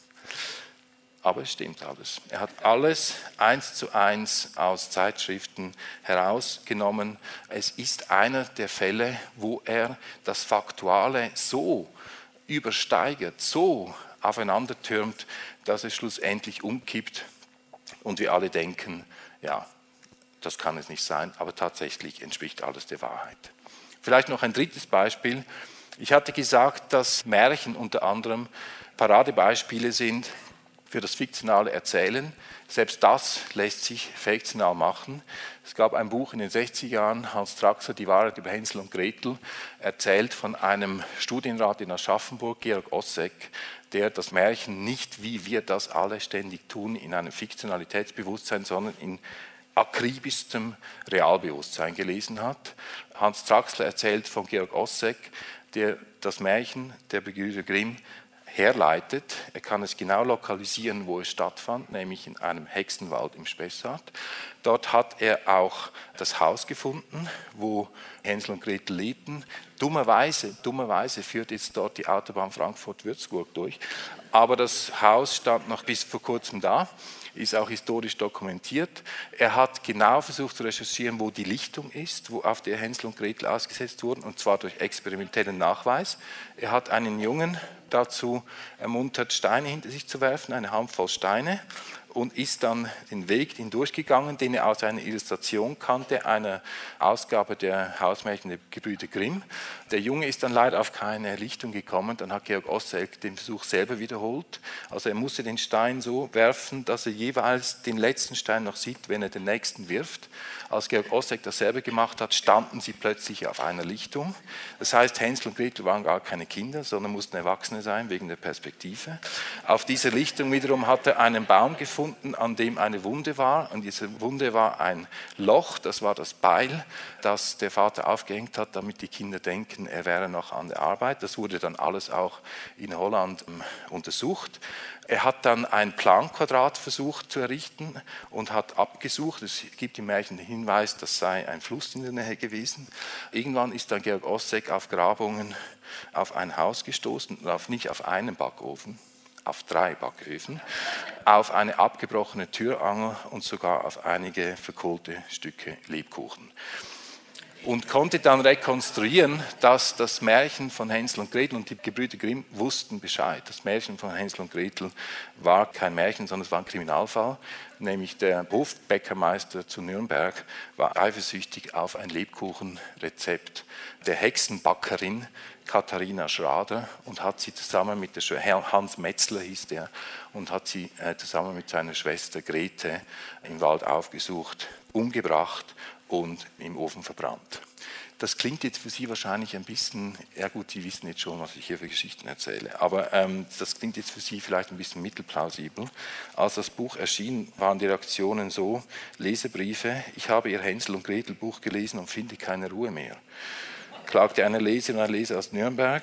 aber es stimmt alles. Er hat alles 1:1 aus Zeitschriften herausgenommen. Es ist einer der Fälle, wo er das Faktuale so übersteigert, so aufeinandertürmt, dass es schlussendlich umkippt und wir alle denken, ja, das kann es nicht sein, aber tatsächlich entspricht alles der Wahrheit. Vielleicht noch ein drittes Beispiel. Ich hatte gesagt, dass Märchen unter anderem Paradebeispiele sind für das fiktionale Erzählen. Selbst das lässt sich fiktional machen. Es gab ein Buch in den 60er Jahren, Hans Traxler, Die Wahrheit über Hänsel und Gretel, erzählt von einem Studienrat in Aschaffenburg, Georg Ossek, der das Märchen nicht, wie wir das alle ständig tun, in einem Fiktionalitätsbewusstsein, sondern in akribischstem Realbewusstsein gelesen hat. Hans Traxler erzählt von Georg Ossek, der das Märchen der Brüder Grimm herleitet. Er kann es genau lokalisieren, wo es stattfand, nämlich in einem Hexenwald im Spessart. Dort hat er auch das Haus gefunden, wo Hänsel und Gretel lebten. Dummerweise führt jetzt dort die Autobahn Frankfurt-Würzburg durch. Aber das Haus stand noch bis vor kurzem da, ist auch historisch dokumentiert. Er hat genau versucht zu recherchieren, wo die Lichtung ist, auf der Hänsel und Gretel ausgesetzt wurden, und zwar durch experimentellen Nachweis. Er hat einen Jungen dazu ermuntert, Steine hinter sich zu werfen, eine Handvoll Steine, und ist dann den Weg durchgegangen, den er aus einer Illustration kannte, einer Ausgabe der Hausmärchen der Gebrüder Grimm. Der Junge ist dann leider auf keine Lichtung gekommen, dann hat Georg Osseck den Versuch selber wiederholt. Also er musste den Stein so werfen, dass er jeweils den letzten Stein noch sieht, wenn er den nächsten wirft. Als Georg Osseck das selber gemacht hat, standen sie plötzlich auf einer Lichtung. Das heißt, Hänsel und Gretel waren gar keine Kinder, sondern mussten Erwachsene sein, wegen der Perspektive. Auf dieser Lichtung wiederum hat er einen Baum gefunden, an dem eine Wunde war. Und diese Wunde war ein Loch, das war das Beil, das der Vater aufgehängt hat, damit die Kinder denken, er wäre noch an der Arbeit. Das wurde dann alles auch in Holland untersucht. Er hat dann ein Planquadrat versucht zu errichten und hat abgesucht. Es gibt im Märchen den Hinweis, das sei ein Fluss in der Nähe gewesen. Irgendwann ist dann Georg Osseck auf Grabungen auf ein Haus gestoßen, nicht auf einen Backofen, auf 3 Backöfen, auf eine abgebrochene Türangel und sogar auf einige verkohlte Stücke Lebkuchen. Und konnte dann rekonstruieren, dass das Märchen von Hänsel und Gretel, und die Gebrüder Grimm wussten Bescheid. Das Märchen von Hänsel und Gretel war kein Märchen, sondern es war ein Kriminalfall. Nämlich der Hofbäckermeister zu Nürnberg war eifersüchtig auf ein Lebkuchenrezept der Hexenbackerin Katharina Schrader und hat sie zusammen mit der Hans Metzler hieß der, und hat sie zusammen mit seiner Schwester Grete im Wald aufgesucht, umgebracht und im Ofen verbrannt. Das klingt jetzt für Sie wahrscheinlich ein bisschen, ja gut, Sie wissen jetzt schon, was ich hier für Geschichten erzähle, aber das klingt jetzt für Sie vielleicht ein bisschen mittelplausibel. Als das Buch erschien, waren die Reaktionen so: Leserbriefe, ich habe Ihr Hänsel und Gretel Buch gelesen und finde keine Ruhe mehr. Klagte eine Leserin und ein Leser aus Nürnberg.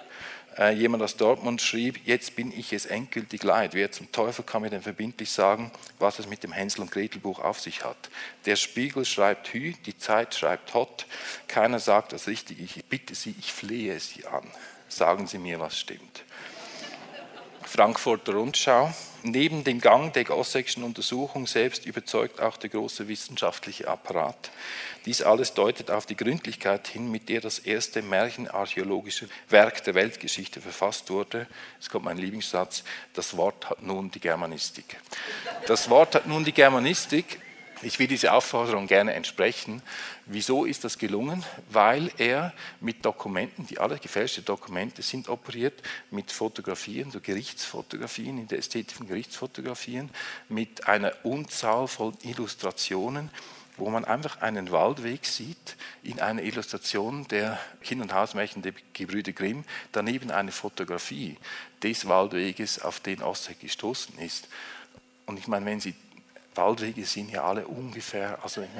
Jemand aus Dortmund schrieb, jetzt bin ich es endgültig leid. Wer zum Teufel kann mir denn verbindlich sagen, was es mit dem Hänsel und Gretel Buch auf sich hat? Der Spiegel schreibt Hü, die Zeit schreibt Hott. Keiner sagt das Richtige. Ich bitte Sie, ich flehe Sie an. Sagen Sie mir, was stimmt. Frankfurter Rundschau. Neben dem Gang der Osseckschen Untersuchung selbst überzeugt auch der große wissenschaftliche Apparat. Dies alles deutet auf die Gründlichkeit hin, mit der das erste märchenarchäologische Werk der Weltgeschichte verfasst wurde. Es kommt mein Lieblingssatz: Das Wort hat nun die Germanistik. Das Wort hat nun die Germanistik. Ich will diese Aufforderung gerne entsprechen. Wieso ist das gelungen? Weil er mit Dokumenten, die alle gefälschte Dokumente sind, operiert, mit Fotografien, so Gerichtsfotografien, in der Ästhetik von Gerichtsfotografien, mit einer Unzahl von Illustrationen, wo man einfach einen Waldweg sieht, in einer Illustration der Kind- und Hausmärchen der Gebrüder Grimm, daneben eine Fotografie des Waldweges, auf den Osseck gestoßen ist. Und ich meine, wenn Sie Waldwege sehen ja alle ungefähr,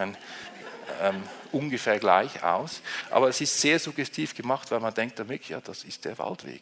ungefähr gleich aus. Aber es ist sehr suggestiv gemacht, weil man denkt dann wirklich, ja, das ist der Waldweg.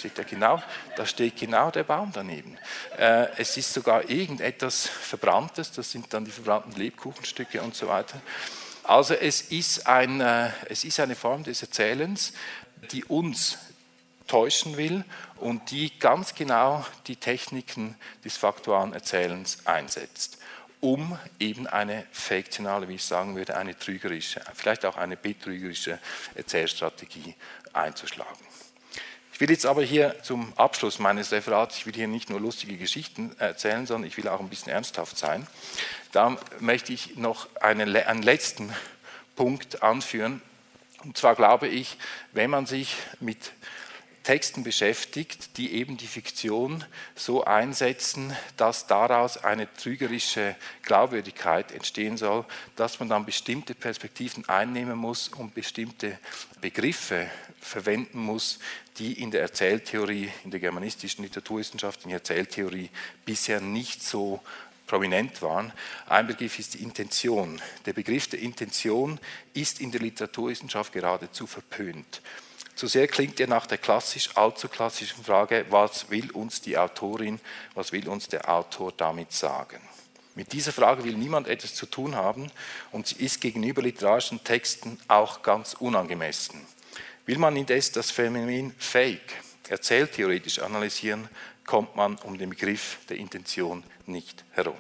Da steht genau der Baum daneben. Es ist sogar irgendetwas Verbranntes, das sind dann die verbrannten Lebkuchenstücke und so weiter. Also es ist eine Form des Erzählens, die uns täuschen will und die ganz genau die Techniken des faktualen Erzählens einsetzt, um eben eine fiktionale, wie ich sagen würde, eine trügerische, vielleicht auch eine betrügerische Erzählstrategie einzuschlagen. Ich will jetzt aber hier zum Abschluss meines Referats, ich will hier nicht nur lustige Geschichten erzählen, sondern ich will auch ein bisschen ernsthaft sein. Da möchte ich noch einen letzten Punkt anführen. Und zwar glaube ich, wenn man sich mit Texten beschäftigt, die eben die Fiktion so einsetzen, dass daraus eine trügerische Glaubwürdigkeit entstehen soll, dass man dann bestimmte Perspektiven einnehmen muss und bestimmte Begriffe verwenden muss, die in der Erzähltheorie, in der germanistischen Literaturwissenschaft, in der Erzähltheorie bisher nicht so prominent waren. Ein Begriff ist die Intention. Der Begriff der Intention ist in der Literaturwissenschaft geradezu verpönt. Zu sehr klingt er nach der allzu klassischen Frage, was will uns die Autorin, was will uns der Autor damit sagen? Mit dieser Frage will niemand etwas zu tun haben und sie ist gegenüber literarischen Texten auch ganz unangemessen. Will man indes das Phänomen Fake erzähltheoretisch analysieren, kommt man um den Begriff der Intention nicht herum.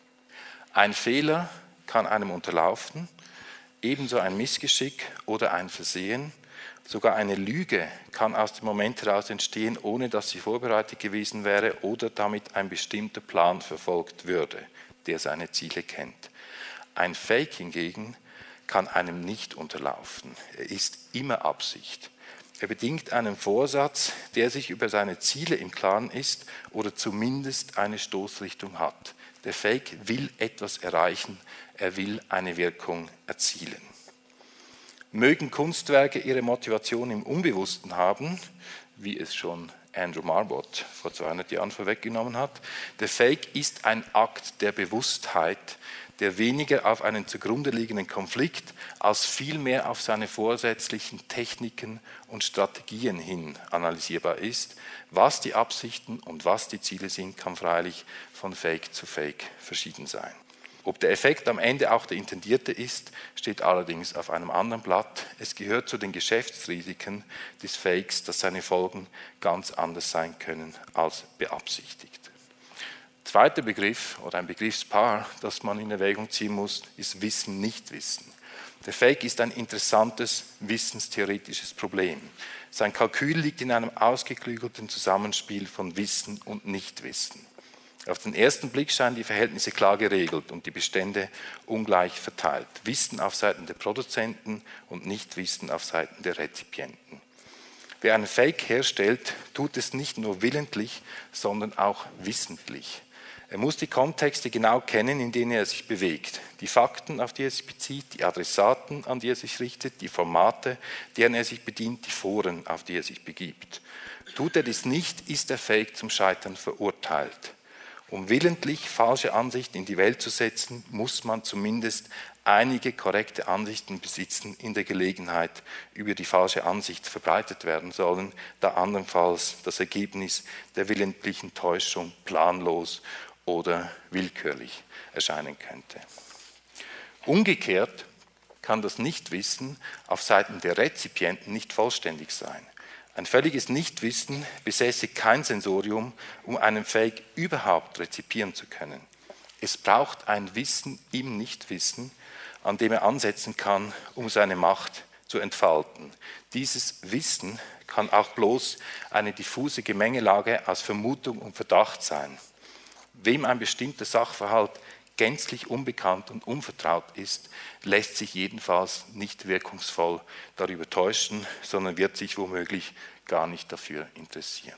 Ein Fehler kann einem unterlaufen, ebenso ein Missgeschick oder ein Versehen. Sogar eine Lüge kann aus dem Moment heraus entstehen, ohne dass sie vorbereitet gewesen wäre oder damit ein bestimmter Plan verfolgt würde, der seine Ziele kennt. Ein Fake hingegen kann einem nicht unterlaufen. Er ist immer Absicht. Er bedingt einen Vorsatz, der sich über seine Ziele im Klaren ist oder zumindest eine Stoßrichtung hat. Der Fake will etwas erreichen, er will eine Wirkung erzielen. Mögen Kunstwerke ihre Motivation im Unbewussten haben, wie es schon Andrew Marmot vor 200 Jahren vorweggenommen hat. Der Fake ist ein Akt der Bewusstheit, der weniger auf einen zugrunde liegenden Konflikt als vielmehr auf seine vorsätzlichen Techniken und Strategien hin analysierbar ist. Was die Absichten und was die Ziele sind, kann freilich von Fake zu Fake verschieden sein. Ob der Effekt am Ende auch der intendierte ist, steht allerdings auf einem anderen Blatt. Es gehört zu den Geschäftsrisiken des Fakes, dass seine Folgen ganz anders sein können als beabsichtigt. Zweiter Begriff oder ein Begriffspaar, das man in Erwägung ziehen muss, ist Wissen, Nichtwissen. Der Fake ist ein interessantes wissenstheoretisches Problem. Sein Kalkül liegt in einem ausgeklügelten Zusammenspiel von Wissen und Nichtwissen. Auf den ersten Blick scheinen die Verhältnisse klar geregelt und die Bestände ungleich verteilt. Wissen auf Seiten der Produzenten und Nichtwissen auf Seiten der Rezipienten. Wer einen Fake herstellt, tut es nicht nur willentlich, sondern auch wissentlich. Er muss die Kontexte genau kennen, in denen er sich bewegt. Die Fakten, auf die er sich bezieht, die Adressaten, an die er sich richtet, die Formate, deren er sich bedient, die Foren, auf die er sich begibt. Tut er dies nicht, ist der Fake zum Scheitern verurteilt. Um willentlich falsche Ansichten in die Welt zu setzen, muss man zumindest einige korrekte Ansichten besitzen, in der Gelegenheit, über die falsche Ansicht verbreitet werden sollen, da andernfalls das Ergebnis der willentlichen Täuschung planlos oder willkürlich erscheinen könnte. Umgekehrt kann das Nichtwissen auf Seiten der Rezipienten nicht vollständig sein. Ein völliges Nichtwissen besäße kein Sensorium, um einen Fake überhaupt rezipieren zu können. Es braucht ein Wissen im Nichtwissen, an dem er ansetzen kann, um seine Macht zu entfalten. Dieses Wissen kann auch bloß eine diffuse Gemengelage aus Vermutung und Verdacht sein. Wem ein bestimmter Sachverhalt gänzlich unbekannt und unvertraut ist, lässt sich jedenfalls nicht wirkungsvoll darüber täuschen, sondern wird sich womöglich gar nicht dafür interessieren.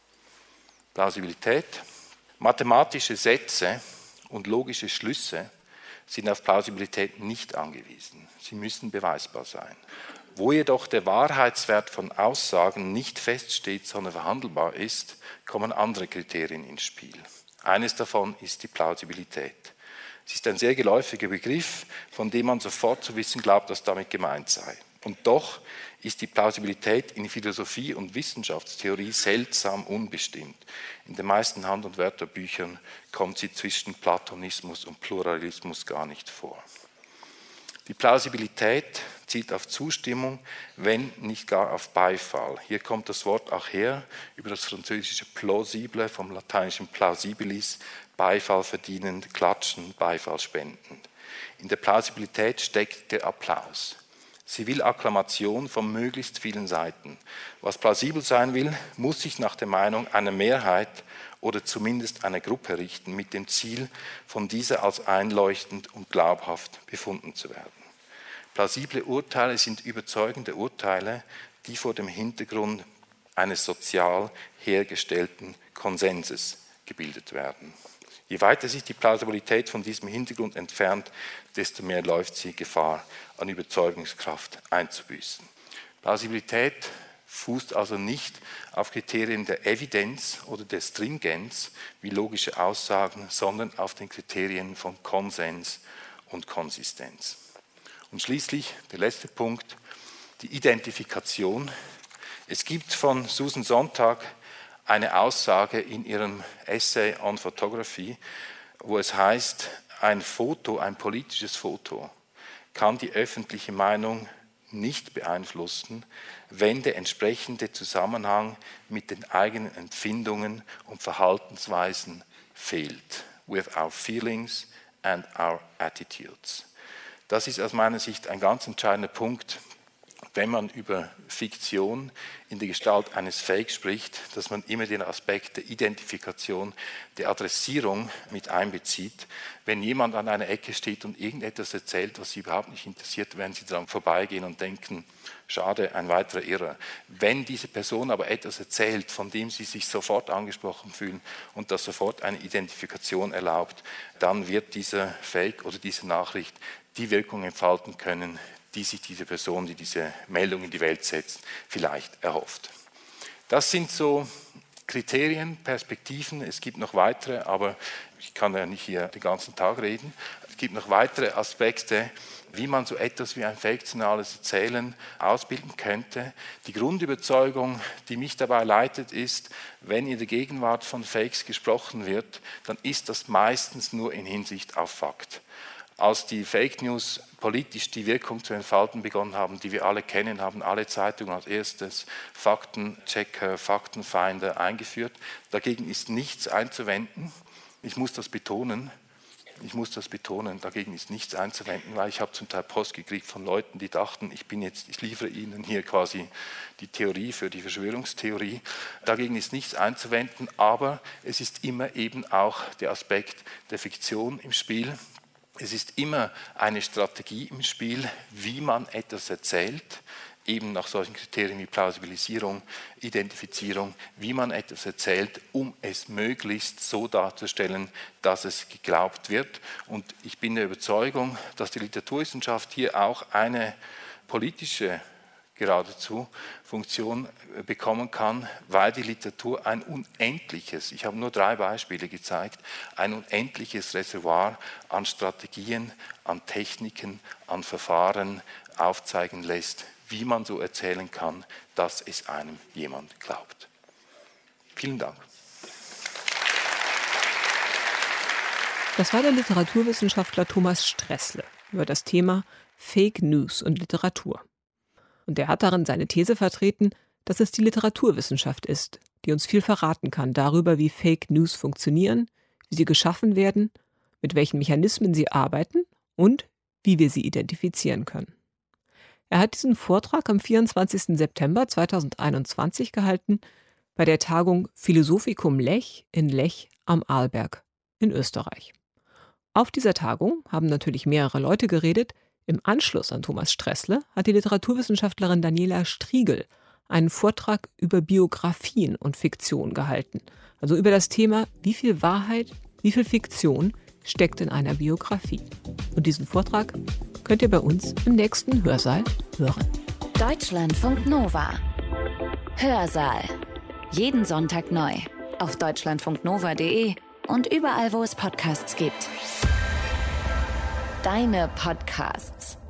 Plausibilität. Mathematische Sätze und logische Schlüsse sind auf Plausibilität nicht angewiesen. Sie müssen beweisbar sein. Wo jedoch der Wahrheitswert von Aussagen nicht feststeht, sondern verhandelbar ist, kommen andere Kriterien ins Spiel. Eines davon ist die Plausibilität. Es ist ein sehr geläufiger Begriff, von dem man sofort zu wissen glaubt, was damit gemeint sei. Und doch ist die Plausibilität in Philosophie und Wissenschaftstheorie seltsam unbestimmt. In den meisten Hand- und Wörterbüchern kommt sie zwischen Platonismus und Pluralismus gar nicht vor. Die Plausibilität zielt auf Zustimmung, wenn nicht gar auf Beifall. Hier kommt das Wort auch her, über das französische plausible, vom lateinischen plausibilis, Beifall verdienend, klatschen, Beifall spendend. In der Plausibilität steckt der Applaus. Sie will Akklamation von möglichst vielen Seiten. Was plausibel sein will, muss sich nach der Meinung einer Mehrheit oder zumindest einer Gruppe richten, mit dem Ziel, von dieser als einleuchtend und glaubhaft befunden zu werden. Plausible Urteile sind überzeugende Urteile, die vor dem Hintergrund eines sozial hergestellten Konsenses gebildet werden. Je weiter sich die Plausibilität von diesem Hintergrund entfernt, desto mehr läuft sie Gefahr, an Überzeugungskraft einzubüßen. Plausibilität fußt also nicht auf Kriterien der Evidenz oder der Stringenz wie logische Aussagen, sondern auf den Kriterien von Konsens und Konsistenz. Und schließlich der letzte Punkt, die Identifikation. Es gibt von Susan Sontag eine Aussage in ihrem Essay on Photography, wo es heißt, ein Foto, ein politisches Foto, kann die öffentliche Meinung nicht beeinflussen, wenn der entsprechende Zusammenhang mit den eigenen Empfindungen und Verhaltensweisen fehlt. With our feelings and our attitudes. Das ist aus meiner Sicht ein ganz entscheidender Punkt, wenn man über Fiktion in der Gestalt eines Fakes spricht, dass man immer den Aspekt der Identifikation, der Adressierung mit einbezieht. Wenn jemand an einer Ecke steht und irgendetwas erzählt, was Sie überhaupt nicht interessiert, werden Sie daran vorbeigehen und denken, schade, ein weiterer Irrer. Wenn diese Person aber etwas erzählt, von dem Sie sich sofort angesprochen fühlen und das sofort eine Identifikation erlaubt, dann wird dieser Fake oder diese Nachricht die Wirkung entfalten können, die sich diese Person, die diese Meldung in die Welt setzt, vielleicht erhofft. Das sind so Kriterien, Perspektiven. Es gibt noch weitere, aber ich kann ja nicht hier den ganzen Tag reden. Es gibt noch weitere Aspekte, wie man so etwas wie ein fiktionales Erzählen ausbilden könnte. Die Grundüberzeugung, die mich dabei leitet, ist, wenn in der Gegenwart von Fakes gesprochen wird, dann ist das meistens nur in Hinsicht auf Fakt. Als die Fake News politisch die Wirkung zu entfalten begonnen haben, die wir alle kennen, haben alle Zeitungen als erstes Faktenchecker, Faktenfinder eingeführt. Dagegen ist nichts einzuwenden. Ich muss das betonen, dagegen ist nichts einzuwenden, weil ich habe zum Teil Post gekriegt von Leuten, die dachten, ich liefere ihnen hier quasi die Theorie für die Verschwörungstheorie. Dagegen ist nichts einzuwenden, aber es ist immer eben auch der Aspekt der Fiktion im Spiel. Es ist immer eine Strategie im Spiel, wie man etwas erzählt, eben nach solchen Kriterien wie Plausibilisierung, Identifizierung, wie man etwas erzählt, um es möglichst so darzustellen, dass es geglaubt wird. Und ich bin der Überzeugung, dass die Literaturwissenschaft hier auch eine politische geradezu Funktion bekommen kann, weil die Literatur ein unendliches, ich habe nur 3 Beispiele gezeigt, ein unendliches Reservoir an Strategien, an Techniken, an Verfahren aufzeigen lässt, wie man so erzählen kann, dass es einem jemand glaubt. Vielen Dank. Das war der Literaturwissenschaftler Thomas Stressle über das Thema Fake News und Literatur. Und er hat darin seine These vertreten, dass es die Literaturwissenschaft ist, die uns viel verraten kann darüber, wie Fake News funktionieren, wie sie geschaffen werden, mit welchen Mechanismen sie arbeiten und wie wir sie identifizieren können. Er hat diesen Vortrag am 24. September 2021 gehalten bei der Tagung Philosophicum Lech in Lech am Arlberg in Österreich. Auf dieser Tagung haben natürlich mehrere Leute geredet. Im Anschluss an Thomas Stressle hat die Literaturwissenschaftlerin Daniela Striegel einen Vortrag über Biografien und Fiktion gehalten. Also über das Thema, wie viel Wahrheit, wie viel Fiktion steckt in einer Biografie. Und diesen Vortrag könnt ihr bei uns im nächsten Hörsaal hören. Deutschlandfunk Nova. Hörsaal. Jeden Sonntag neu. Auf deutschlandfunknova.de und überall, wo es Podcasts gibt. Deine Podcasts.